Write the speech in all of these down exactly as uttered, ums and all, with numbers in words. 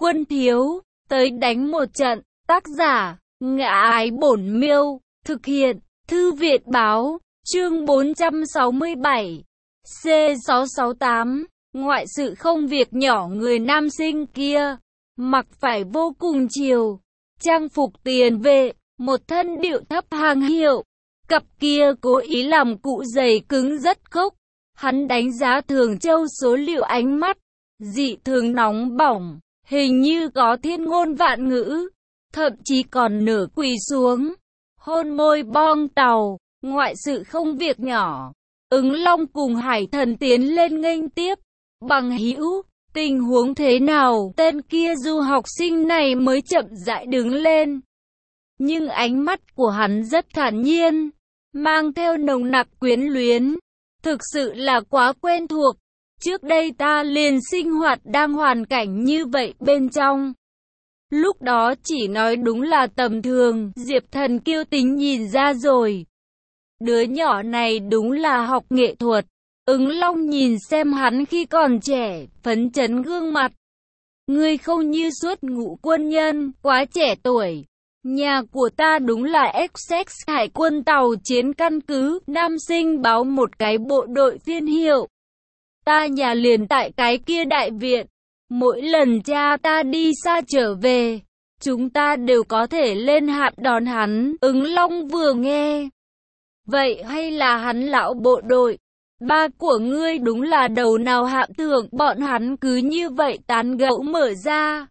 Quân thiếu, tới đánh một trận. Tác giả, Ngã Ái Bổn Miêu. Thực hiện, Thư Viện Báo. Chương bốn trăm sáu mươi bảy. C sáu sáu tám. Ngoại sự không việc nhỏ. Người nam sinh kia mặc phải vô cùng chiều, trang phục tiền vệ, một thân điệu thấp hàng hiệu, cặp kia cố ý làm cụ giày cứng rất khốc. Hắn đánh giá Thường Châu số liệu ánh mắt dị thường nóng bỏng, hình như có thiên ngôn vạn ngữ, thậm chí còn nửa quỳ xuống hôn môi bong tàu. Ngoại sự không việc nhỏ. Ứng Long cùng Hải Thần tiến lên nghênh tiếp. Bằng hữu, tình huống thế nào? Tên kia du học sinh này mới chậm rãi đứng lên, nhưng ánh mắt của hắn rất thản nhiên, mang theo nồng nặc quyến luyến. Thực sự là quá quen thuộc. Trước đây ta liền sinh hoạt đang hoàn cảnh như vậy bên trong. Lúc đó chỉ nói đúng là tầm thường. Diệp Thần kiêu tính nhìn ra rồi. Đứa nhỏ này đúng là học nghệ thuật. Ứng Long nhìn xem hắn khi còn trẻ, phấn chấn gương mặt. Ngươi không như xuất ngũ quân nhân, quá trẻ tuổi. Nhà của ta đúng là Essex Hải quân tàu chiến căn cứ, nam sinh báo một cái bộ đội phiên hiệu. Ta nhà liền tại cái kia đại viện. Mỗi lần cha ta đi xa trở về, chúng ta đều có thể lên hạm đón hắn. Ứng Long vừa nghe, vậy hay là hắn lão bộ đội? Ba của ngươi đúng là đầu nào hạm thượng. Bọn hắn cứ như vậy tán gẫu mở ra.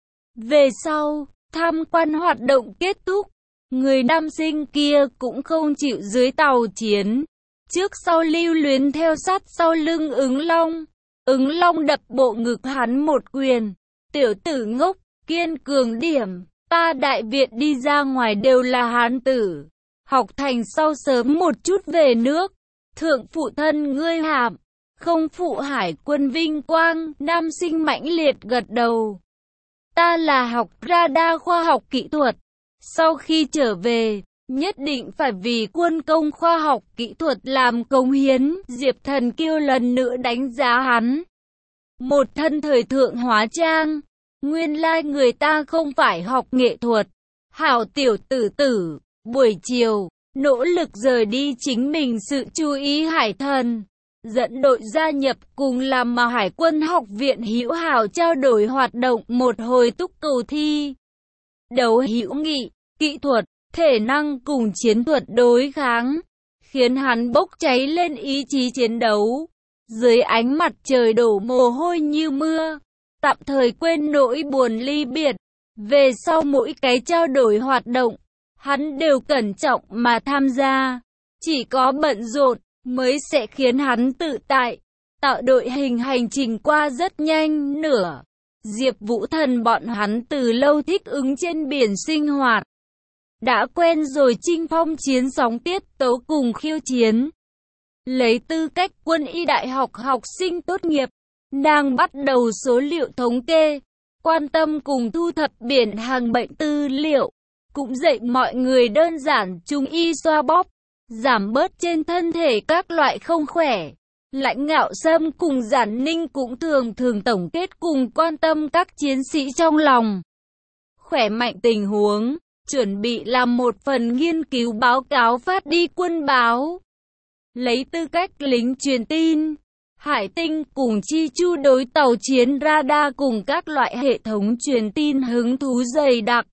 Về sau, tham quan hoạt động kết thúc, người nam sinh kia cũng không chịu dưới tàu chiến, trước sau lưu luyến theo sát sau lưng Ứng Long. Ứng Long đập bộ ngực hắn một quyền. Tiểu tử ngốc, kiên cường điểm. Ta đại viện đi ra ngoài đều là hán tử. Học thành sau sớm một chút về nước. Thượng phụ thân ngươi hàm, không phụ hải quân vinh quang. Nam sinh mãnh liệt gật đầu. Ta là học radar khoa học kỹ thuật. Sau khi trở về, nhất định phải vì quân công khoa học kỹ thuật làm công hiến. Diệp Thần kiêu lần nữa đánh giá hắn. Một thân thời thượng hóa trang. Nguyên lai like người ta không phải học nghệ thuật. Hảo tiểu tử tử, buổi chiều, nỗ lực rời đi chính mình sự chú ý Hải Thần. Dẫn đội gia nhập cùng làm mà Hải quân học viện hữu hảo trao đổi hoạt động một hồi túc cầu thi. Đấu hữu nghị, kỹ thuật, thể năng cùng chiến thuật đối kháng, khiến hắn bốc cháy lên ý chí chiến đấu. Dưới ánh mặt trời đổ mồ hôi như mưa, tạm thời quên nỗi buồn ly biệt. Về sau mỗi cái trao đổi hoạt động, hắn đều cẩn trọng mà tham gia. Chỉ có bận rộn mới sẽ khiến hắn tự tại. Tạo đội hình hành trình qua rất nhanh. Nửa Diệp Vũ Thần bọn hắn từ lâu thích ứng trên biển sinh hoạt, đã quen rồi chinh phong chiến sóng tiết tấu cùng khiêu chiến. Lấy tư cách quân y đại học học sinh tốt nghiệp, nàng bắt đầu số liệu thống kê, quan tâm cùng thu thập biển hàng bệnh tư liệu, cũng dạy mọi người đơn giản trung y xoa bóp, giảm bớt trên thân thể các loại không khỏe. Lãnh Ngạo Sâm cùng Giản Ninh cũng thường thường tổng kết cùng quan tâm các chiến sĩ trong lòng khỏe mạnh tình huống, chuẩn bị làm một phần nghiên cứu báo cáo phát đi quân báo. Lấy tư cách lính truyền tin, Hải Tinh cùng Chi Chu đối tàu chiến radar cùng các loại hệ thống truyền tin hứng thú dày đặc.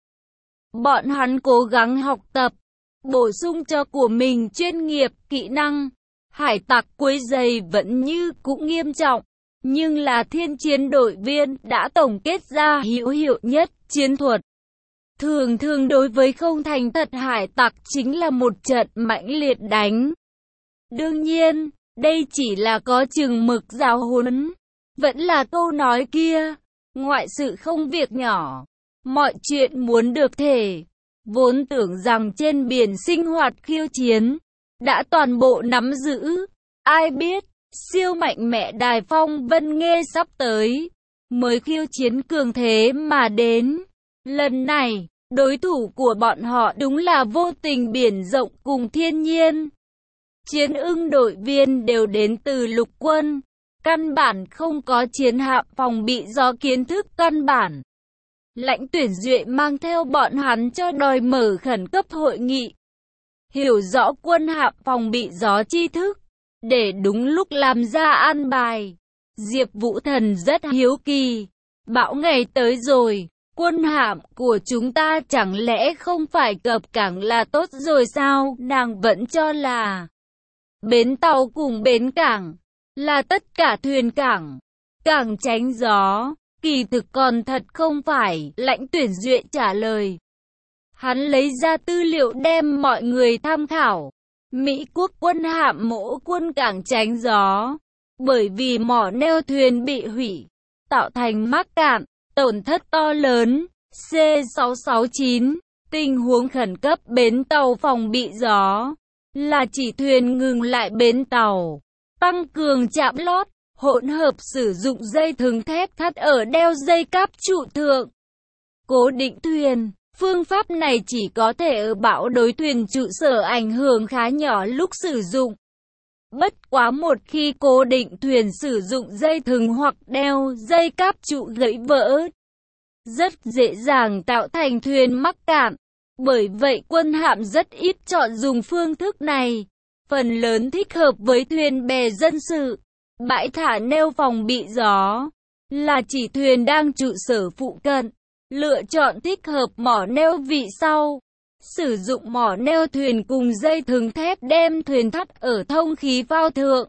Bọn hắn cố gắng học tập, bổ sung cho của mình chuyên nghiệp, kỹ năng. Hải tặc quấy rầy vẫn như cũng nghiêm trọng, nhưng là thiên chiến đội viên đã tổng kết ra hữu hiệu nhất chiến thuật. Thường thường đối với không thành thật hải tặc chính là một trận mãnh liệt đánh. Đương nhiên, đây chỉ là có chừng mực giáo huấn. Vẫn là câu nói kia, ngoại sự không việc nhỏ, mọi chuyện muốn được thể. Vốn tưởng rằng trên biển sinh hoạt khiêu chiến đã toàn bộ nắm giữ, ai biết siêu mạnh mẽ Đài Phong Vân Nghê sắp tới mới khiêu chiến cường thế mà đến. Lần này, đối thủ của bọn họ đúng là vô tình biển rộng cùng thiên nhiên. Chiến ưng đội viên đều đến từ lục quân, căn bản không có chiến hạm phòng bị do kiến thức căn bản Lãnh Tuyển Duệ mang theo bọn hắn cho đòi mở khẩn cấp hội nghị. Hiểu rõ quân hạm phòng bị gió chi thức, để đúng lúc làm ra an bài. Diệp Vũ Thần rất hiếu kỳ. Bão ngày tới rồi, quân hạm của chúng ta chẳng lẽ không phải cập cảng là tốt rồi sao? Nàng vẫn cho là bến tàu cùng bến cảng là tất cả thuyền cảng, cảng tránh gió. Kỳ thực còn thật không phải, Lãnh Tuyển Duệ trả lời. Hắn lấy ra tư liệu đem mọi người tham khảo. Mỹ quốc quân hạm mỗ quân cảng tránh gió, bởi vì mỏ neo thuyền bị hủy, tạo thành mắc cạn, tổn thất to lớn. C sáu sáu chín, tình huống khẩn cấp bến tàu phòng bị gió, là chỉ thuyền ngừng lại bến tàu, tăng cường chạm lót, hỗn hợp sử dụng dây thừng thép thắt ở đeo dây cáp trụ thượng, cố định thuyền. Phương pháp này chỉ có thể ở bão đối thuyền trụ sở ảnh hưởng khá nhỏ lúc sử dụng. Bất quá một khi cố định thuyền sử dụng dây thừng hoặc đeo dây cáp trụ gãy vỡ, rất dễ dàng tạo thành thuyền mắc cạn. Bởi vậy quân hạm rất ít chọn dùng phương thức này. Phần lớn thích hợp với thuyền bè dân sự. Bãi thả neo phòng bị gió là chỉ thuyền đang trụ sở phụ cận. Lựa chọn thích hợp mỏ neo vị sau. Sử dụng mỏ neo thuyền cùng dây thừng thép đem thuyền thắt ở thông khí phao thượng.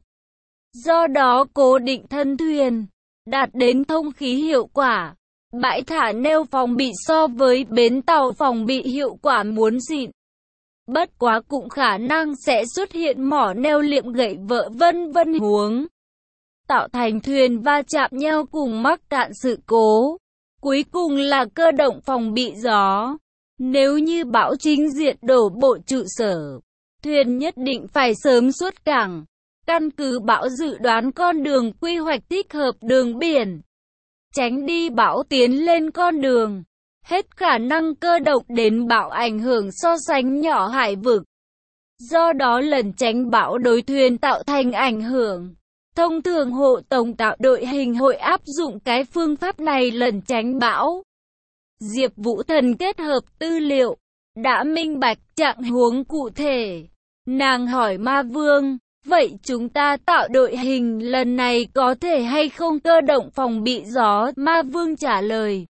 Do đó cố định thân thuyền, đạt đến thông khí hiệu quả. Bãi thả neo phòng bị so với bến tàu phòng bị hiệu quả muốn xịn. Bất quá cũng khả năng sẽ xuất hiện mỏ neo liệm gãy vỡ vân vân huống, tạo thành thuyền va chạm nhau cùng mắc cạn sự cố. Cuối cùng là cơ động phòng bị gió. Nếu như bão chính diện đổ bộ trụ sở, thuyền nhất định phải sớm xuất cảng. Căn cứ bão dự đoán con đường quy hoạch thích hợp đường biển, tránh đi bão tiến lên con đường. Hết khả năng cơ động đến bão ảnh hưởng so sánh nhỏ hải vực. Do đó lần tránh bão đối thuyền tạo thành ảnh hưởng. Thông thường hộ tống tạo đội hình hội áp dụng cái phương pháp này lần tránh bão. Diệp Vũ Thần kết hợp tư liệu, đã minh bạch trạng huống cụ thể. Nàng hỏi Ma Vương, vậy chúng ta tạo đội hình lần này có thể hay không cơ động phòng bị gió? Ma Vương trả lời,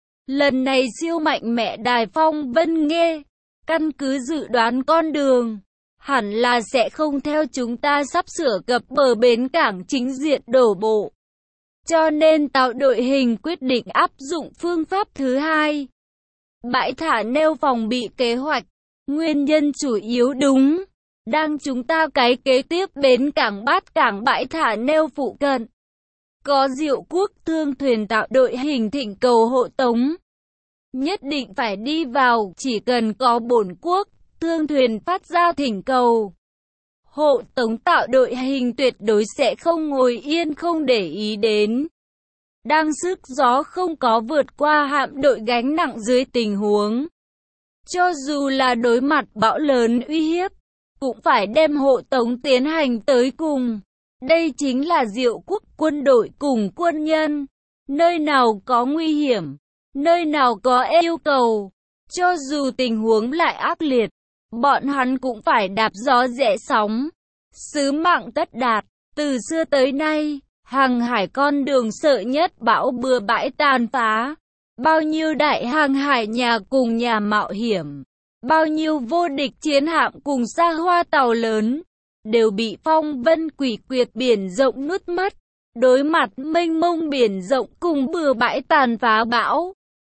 lần này siêu mạnh mẽ Đài Phong Vân Nghê, căn cứ dự đoán con đường, hẳn là sẽ không theo chúng ta sắp sửa cập bờ bến cảng chính diện đổ bộ. Cho nên tạo đội hình quyết định áp dụng phương pháp thứ hai. Bãi thả neo phòng bị kế hoạch. Nguyên nhân chủ yếu đúng đang chúng ta cái kế tiếp bến cảng Bát Cảng bãi thả neo phụ cận. Có Diệu Quốc thương thuyền tạo đội hình thỉnh cầu hộ tống. Nhất định phải đi vào, chỉ cần có bổn quốc thương thuyền phát ra thỉnh cầu, hộ tống tạo đội hình tuyệt đối sẽ không ngồi yên không để ý đến. Đang sức gió không có vượt qua hạm đội gánh nặng dưới tình huống, cho dù là đối mặt bão lớn uy hiếp, cũng phải đem hộ tống tiến hành tới cùng. Đây chính là Diệu Quốc quân đội cùng quân nhân. Nơi nào có nguy hiểm, nơi nào có yêu cầu, cho dù tình huống lại ác liệt, bọn hắn cũng phải đạp gió rẽ sóng. Sứ mạng tất đạt. Từ xưa tới nay, hàng hải con đường sợ nhất bão bừa bãi tàn phá. Bao nhiêu đại hàng hải nhà cùng nhà mạo hiểm, bao nhiêu vô địch chiến hạm cùng xa hoa tàu lớn, đều bị phong vân quỷ quyệt biển rộng nuốt mất. Đối mặt mênh mông biển rộng cùng bừa bãi tàn phá bão,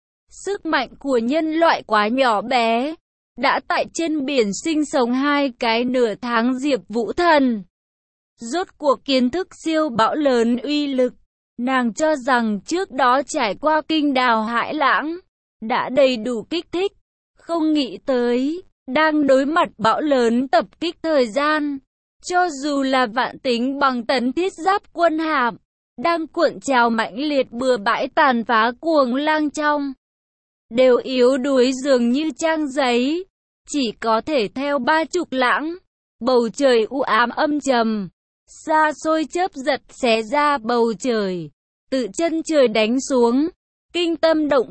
sức mạnh của nhân loại quá nhỏ bé. Đã tại trên biển sinh sống hai cái nửa tháng, Diệp Vũ Thần rốt cuộc kiến thức siêu bão lớn uy lực. Nàng cho rằng trước đó trải qua kinh đào hải lãng đã đầy đủ kích thích, không nghĩ tới đang đối mặt bão lớn tập kích thời gian. Cho dù là vạn tính bằng tấn thiết giáp quân hạm đang cuộn trào mãnh liệt bừa bãi tàn phá cuồng lang trong, đều yếu đuối dường như trang giấy, chỉ có thể theo ba trục lãng. Bầu trời u ám âm trầm, xa xôi chớp giật xé ra bầu trời, tự chân trời đánh xuống, kinh tâm động phách.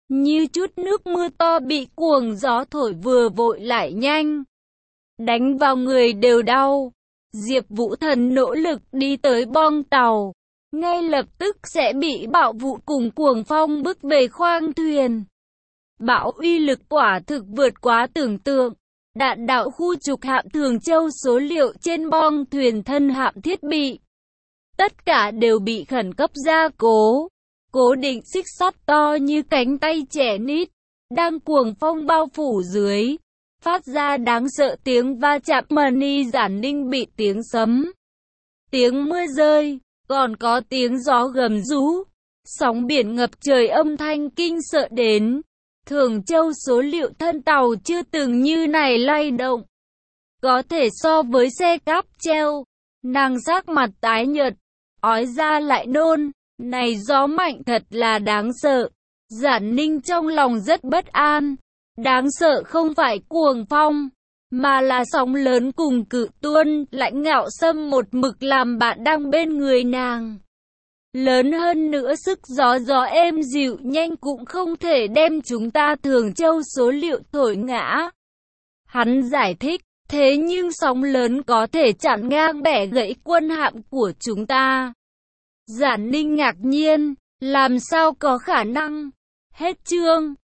như chút nước mưa to bị cuồng gió thổi vừa vội lại nhanh. Đánh vào người đều đau. Diệp Vũ Thần nỗ lực đi tới boong tàu, ngay lập tức sẽ bị bão vụ cùng cuồng phong bức về khoang thuyền. Bão uy lực quả thực vượt quá tưởng tượng. Đạn đạo khu trục hạm Thường Châu số liệu trên boong thuyền thân hạm thiết bị, tất cả đều bị khẩn cấp gia cố, cố định xích sắt to như cánh tay trẻ nít, đang cuồng phong bao phủ dưới, phát ra đáng sợ tiếng va chạm mani giản ninh bị tiếng sấm, tiếng mưa rơi, còn có tiếng gió gầm rú, sóng biển ngập trời âm thanh kinh sợ đến. Thường Châu số liệu thân tàu chưa từng như này lay động. Có thể so với xe cáp treo. Nàng sắc mặt tái nhợt, ói ra lại nôn. Này gió mạnh thật là đáng sợ. Giản Ninh trong lòng rất bất an. Đáng sợ không phải cuồng phong, mà là sóng lớn cùng cự tuôn, lãnh ngạo xâm một mực làm bạn đang bên người nàng. Lớn hơn nữa sức gió gió êm dịu nhanh cũng không thể đem chúng ta Thường Châu số liệu thổi ngã. Hắn giải thích, thế nhưng sóng lớn có thể chặn ngang bẻ gãy quân hạm của chúng ta. Giản Ninh ngạc nhiên, làm sao có khả năng? Hết chương.